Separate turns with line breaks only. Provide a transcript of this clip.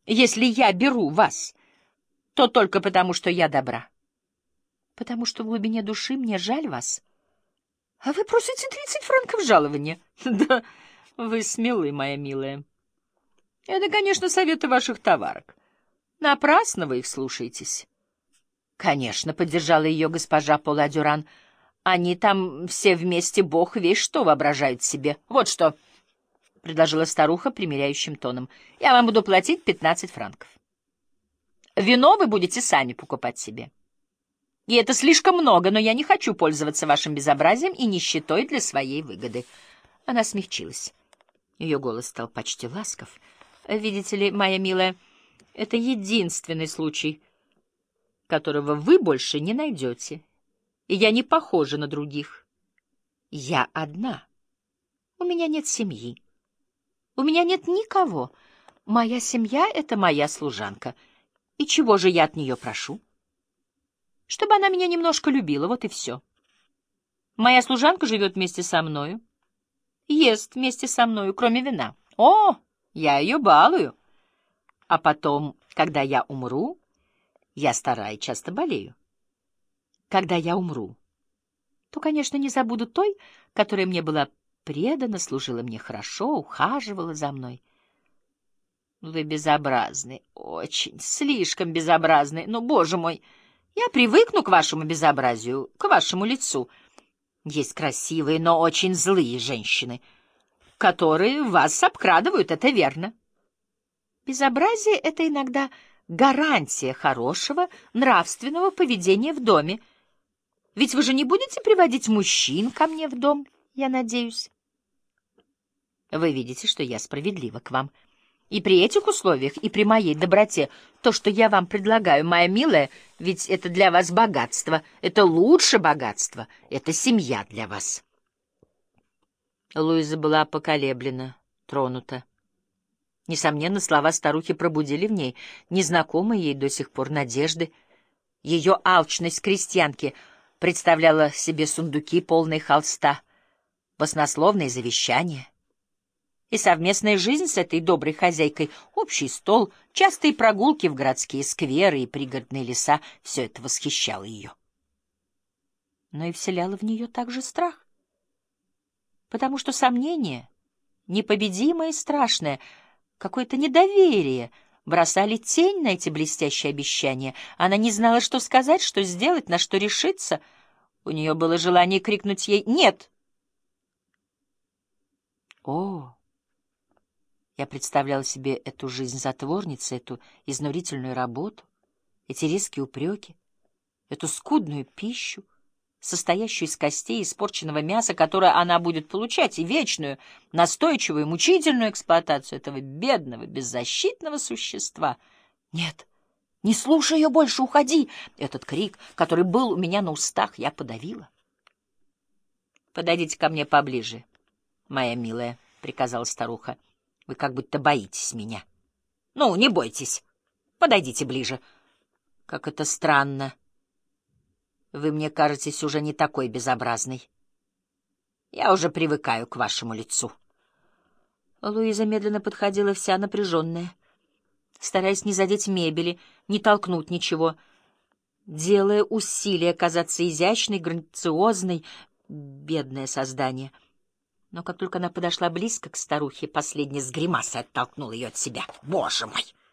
Если я беру вас, то только потому, что я добра. Потому что в глубине души мне жаль вас. А вы просите 30 франков жалования. Да, вы смелы, моя милая. Это, конечно, советы ваших товарок. Напрасно вы их слушаетесь. Конечно, поддержала ее госпожа Пола-Дюран. Они там все вместе, бог весть что воображают себе. Вот что, — предложила старуха примиряющим тоном, — я вам буду платить 15 франков. Вино вы будете сами покупать себе. И это слишком много, но я не хочу пользоваться вашим безобразием и нищетой для своей выгоды. Она смягчилась. Ее голос стал почти ласков. Видите ли, моя милая, это единственный случай, которого вы больше не найдете. И я не похожа на других. Я одна. У меня нет семьи. У меня нет никого. Моя семья — это моя служанка. И чего же я от нее прошу? Чтобы она меня немножко любила, вот и все. Моя служанка живет вместе со мною, ест вместе со мною, кроме вина. О, я ее балую. А потом, когда я умру, я стара и часто болею. Когда я умру, то, конечно, не забуду той, которая мне была предана, служила мне хорошо, ухаживала за мной. Вы безобразны, очень, слишком безобразны. Но, боже мой, я привыкну к вашему безобразию, к вашему лицу. Есть красивые, но очень злые женщины, которые вас обкрадывают, это верно. Безобразие — это иногда гарантия хорошего нравственного поведения в доме. Ведь вы же не будете приводить мужчин ко мне в дом, я надеюсь. Вы видите, что я справедлива к вам. И при этих условиях, и при моей доброте, то, что я вам предлагаю, моя милая, ведь это для вас богатство, это лучше богатство, это семья для вас. Луиза была поколеблена, тронута. Несомненно, слова старухи пробудили в ней незнакомые ей до сих пор надежды. Ее алчность крестьянки представляла себе сундуки, полные холста, баснословные завещания. И совместная жизнь с этой доброй хозяйкой, общий стол, частые прогулки в городские скверы и пригородные леса — все это восхищало ее. Но и вселяло в нее также страх, потому что сомнение, непобедимое и страшное, какое-то недоверие бросали тень на эти блестящие обещания. Она не знала, что сказать, что сделать, на что решиться. У нее было желание крикнуть ей «Нет!». О! Я представляла себе эту жизнь затворницы, эту изнурительную работу, эти резкие упреки, эту скудную пищу, состоящую из костей и испорченного мяса, которое она будет получать, и вечную, настойчивую, мучительную эксплуатацию этого бедного, беззащитного существа. Нет, не слушай ее больше, уходи! Этот крик, который был у меня на устах, я подавила. Подойдите ко мне поближе, моя милая, — приказала старуха. Вы как будто боитесь меня. Ну, не бойтесь. Подойдите ближе. Как это странно. Вы мне кажетесь уже не такой безобразной. Я уже привыкаю к вашему лицу. Луиза медленно подходила, вся напряженная, стараясь не задеть мебели, не толкнуть ничего, делая усилия казаться изящной, грациозной, бедное создание. Но как только она подошла близко к старухе, последняя с гримасой оттолкнула ее от себя. «Боже мой!»